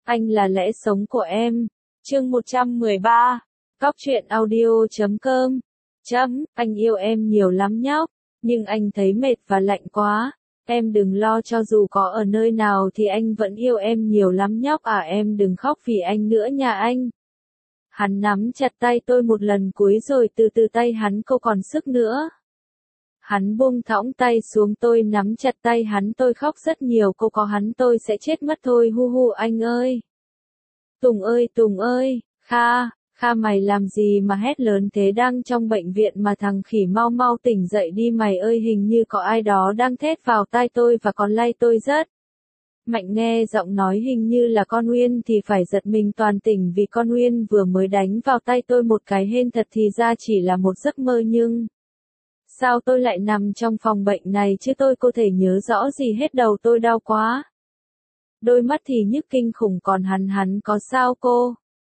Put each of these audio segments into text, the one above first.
Anh là lẽ sống của em. Chương 113. Cóc truyện audio.com. Anh yêu em nhiều lắm nhóc, nhưng anh thấy mệt và lạnh quá. Em đừng lo, cho dù có ở nơi nào thì anh vẫn yêu em nhiều lắm nhóc à, em đừng khóc vì anh nữa nhà anh. Hắn nắm chặt tay tôi một lần cuối rồi từ từ tay hắn không còn sức nữa. Hắn buông thõng tay xuống, tôi nắm chặt tay hắn, tôi khóc rất nhiều, cô có hắn tôi sẽ chết mất thôi, hu hu anh ơi. Tùng ơi, Kha mày làm gì mà hét lớn thế, đang trong bệnh viện mà, thằng khỉ mau mau tỉnh dậy đi mày ơi, hình như có ai đó đang thét vào tai tôi và còn lay tôi rất mạnh. Nghe giọng nói hình như là con Nguyên thì phải giật mình toàn tỉnh, vì con Nguyên vừa mới đánh vào tay tôi một cái hên, thật thì ra chỉ là một giấc mơ, nhưng sao tôi lại nằm trong phòng bệnh này chứ, tôi có thể nhớ rõ gì hết, đầu tôi đau quá. Đôi mắt thì nhức kinh khủng, còn hắn có sao cô?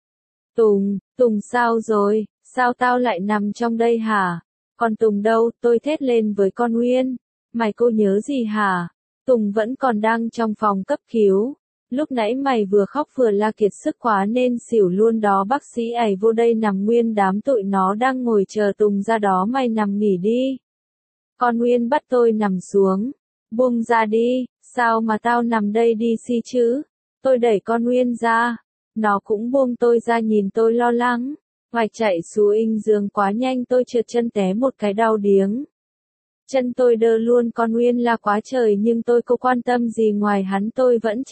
Tùng sao rồi, sao tao lại nằm trong đây hả? Còn Tùng đâu? Tôi thét lên với con Nguyên. Mày cô nhớ gì hả? Tùng vẫn còn đang trong phòng cấp cứu. Lúc nãy mày vừa khóc vừa la kiệt sức quá nên xỉu luôn đó, bác sĩ ảy vô đây nằm, nguyên đám tụi nó đang ngồi chờ Tùng ra đó, mày nằm nghỉ đi. Con Nguyên bắt tôi nằm xuống. Buông ra đi, sao mà tao nằm đây đi si chứ? Tôi đẩy con Nguyên ra. Nó cũng buông tôi ra, nhìn tôi lo lắng. Hoài chạy xuống giường quá nhanh, tôi trượt chân té một cái đau điếng. Chân tôi đơ luôn, con Nguyên la quá trời nhưng tôi không quan tâm gì, ngoài hắn tôi vẫn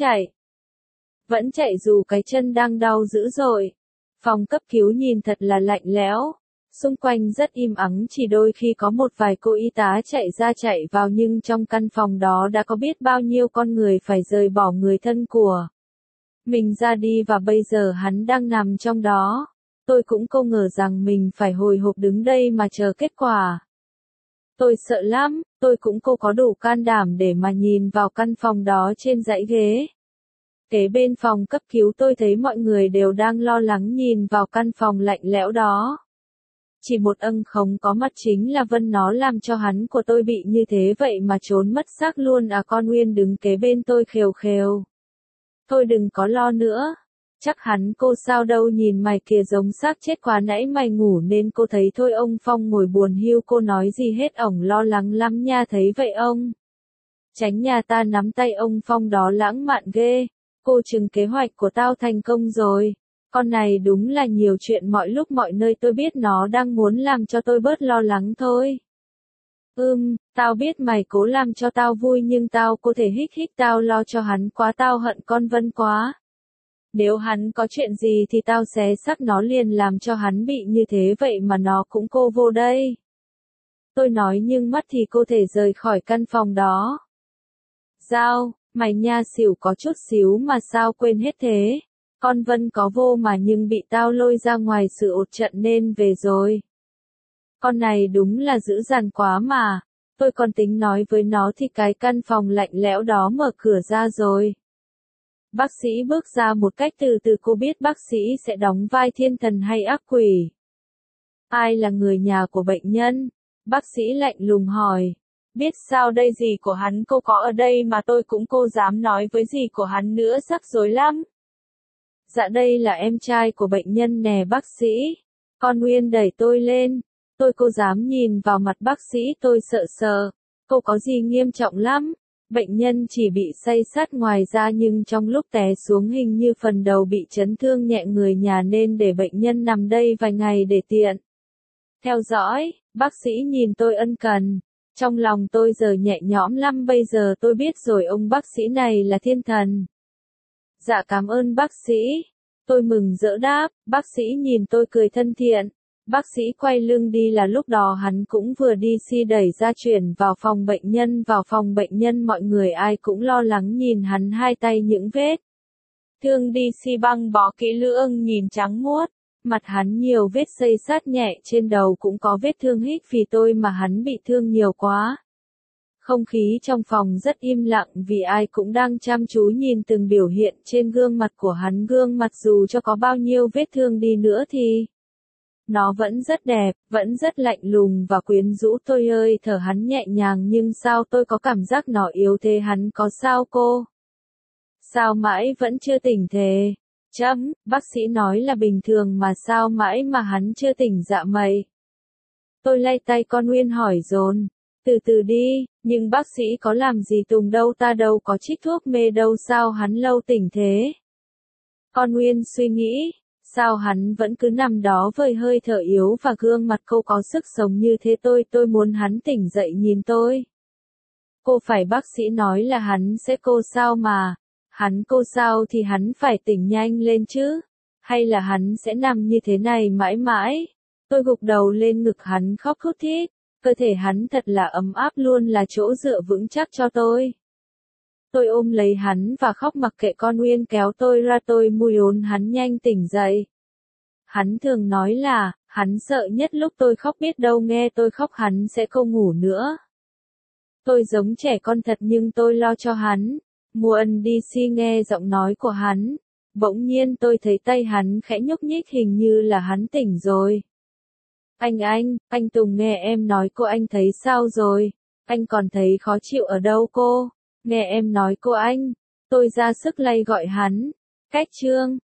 chạy dù cái chân đang đau dữ dội. Phòng cấp cứu nhìn thật là lạnh lẽo. Xung quanh rất im ắng, chỉ đôi khi có một vài cô y tá chạy ra chạy vào, nhưng trong căn phòng đó đã có biết bao nhiêu con người phải rời bỏ người thân của mình ra đi, và bây giờ hắn đang nằm trong đó. Tôi cũng không ngờ rằng mình phải hồi hộp đứng đây mà chờ kết quả. Tôi sợ lắm, tôi cũng không có đủ can đảm để mà nhìn vào căn phòng đó. Trên dãy ghế kế bên phòng cấp cứu, tôi thấy mọi người đều đang lo lắng nhìn vào căn phòng lạnh lẽo đó. Chỉ một không có mặt chính là Vân, nó làm cho hắn của tôi bị như thế vậy mà trốn mất xác luôn à. Con Nguyên đứng kế bên tôi khều khều. Thôi đừng có lo nữa. Chắc hắn cô sao đâu, nhìn mày kìa giống xác chết quá, nãy mày ngủ nên cô thấy thôi. Ông Phong ngồi buồn hiu, cô nói gì hết, ổng lo lắng lắm nha. Thấy vậy ông Tránh nhà ta nắm tay ông Phong đó lãng mạn ghê. Cô chừng kế hoạch của tao thành công rồi. Con này đúng là nhiều chuyện mọi lúc mọi nơi, tôi biết nó đang muốn làm cho tôi bớt lo lắng thôi. Tao biết mày cố làm cho tao vui, nhưng tao có thể hích tao lo cho hắn quá, tao hận con Vân quá. Nếu hắn có chuyện gì thì tao xé xác nó liền, làm cho hắn bị như thế vậy mà nó cũng cô vô đây. Tôi nói nhưng mắt thì cô thể rời khỏi căn phòng đó. Giao, mày nha xỉu có chút xíu mà sao quên hết thế. Con Vân có vô mà, nhưng bị tao lôi ra ngoài sự ột trận nên về rồi. Con này đúng là dữ dằn quá mà. Tôi còn tính nói với nó thì cái căn phòng lạnh lẽo đó mở cửa ra rồi. Bác sĩ bước ra một cách từ từ. Cô biết bác sĩ sẽ đóng vai thiên thần hay ác quỷ? Ai là người nhà của bệnh nhân? Bác sĩ lạnh lùng hỏi. Biết sao đây, dì của hắn cô có ở đây mà, tôi cũng cô dám nói với dì của hắn nữa, rắc rối lắm. Dạ đây là em trai của bệnh nhân nè bác sĩ. Con Nguyên đẩy tôi lên. Tôi cô dám nhìn vào mặt bác sĩ, tôi sợ. Cô có gì nghiêm trọng lắm? Bệnh nhân chỉ bị say sắt ngoài ra, nhưng trong lúc té xuống hình như phần đầu bị chấn thương nhẹ, người nhà nên để bệnh nhân nằm đây vài ngày để tiện theo dõi. Bác sĩ nhìn tôi ân cần. Trong lòng tôi giờ nhẹ nhõm lắm, bây giờ tôi biết rồi, ông bác sĩ này là thiên thần. Dạ cảm ơn bác sĩ. Tôi mừng rỡ đáp. Bác sĩ nhìn tôi cười thân thiện. Bác sĩ quay lưng đi là lúc đó hắn cũng vừa đi xi đẩy ra chuyển vào phòng bệnh nhân. Vào phòng bệnh nhân mọi người ai cũng lo lắng nhìn hắn, hai tay những vết thương đi xi băng bó kỹ lưỡng, nhìn trắng muốt. Mặt hắn nhiều vết xây sát nhẹ, trên đầu cũng có vết thương hít, vì tôi mà hắn bị thương nhiều quá. Không khí trong phòng rất im lặng, vì ai cũng đang chăm chú nhìn từng biểu hiện trên gương mặt của hắn. Gương mặt dù cho có bao nhiêu vết thương đi nữa thì nó vẫn rất đẹp, vẫn rất lạnh lùng và quyến rũ. Tôi ơi, thở hắn nhẹ nhàng, nhưng sao tôi có cảm giác nó yếu thế. Hắn có sao cô? Sao mãi vẫn chưa tỉnh thế? Bác sĩ nói là bình thường mà sao mãi mà hắn chưa tỉnh dạ mày? Tôi lay tay con Nguyên hỏi dồn. Từ từ đi, nhưng bác sĩ có làm gì Tùng đâu, ta đâu có trích thuốc mê đâu, sao hắn lâu tỉnh thế? Con Nguyên suy nghĩ, sao hắn vẫn cứ nằm đó với hơi thở yếu và gương mặt cô có sức sống như thế, tôi muốn hắn tỉnh dậy nhìn tôi. Cô phải bác sĩ nói là hắn sẽ cô sao mà, hắn cô sao thì hắn phải tỉnh nhanh lên chứ, hay là hắn sẽ nằm như thế này mãi mãi. Tôi gục đầu lên ngực hắn khóc thút thít, cơ thể hắn thật là ấm áp, luôn là chỗ dựa vững chắc cho tôi. Tôi ôm lấy hắn và khóc mặc kệ con Nguyên kéo tôi ra, tôi mui ốn hắn nhanh tỉnh dậy. Hắn thường nói là, hắn sợ nhất lúc tôi khóc, biết đâu nghe tôi khóc hắn sẽ không ngủ nữa. Tôi giống trẻ con thật nhưng tôi lo cho hắn. Muộn đi si nghe giọng nói của hắn. Bỗng nhiên tôi thấy tay hắn khẽ nhúc nhích, hình như là hắn tỉnh rồi. Anh Tùng nghe em nói cô, anh thấy sao rồi? Anh còn thấy khó chịu ở đâu cô? Nghe em nói cô anh. Tôi ra sức lay gọi hắn. Cách Trương.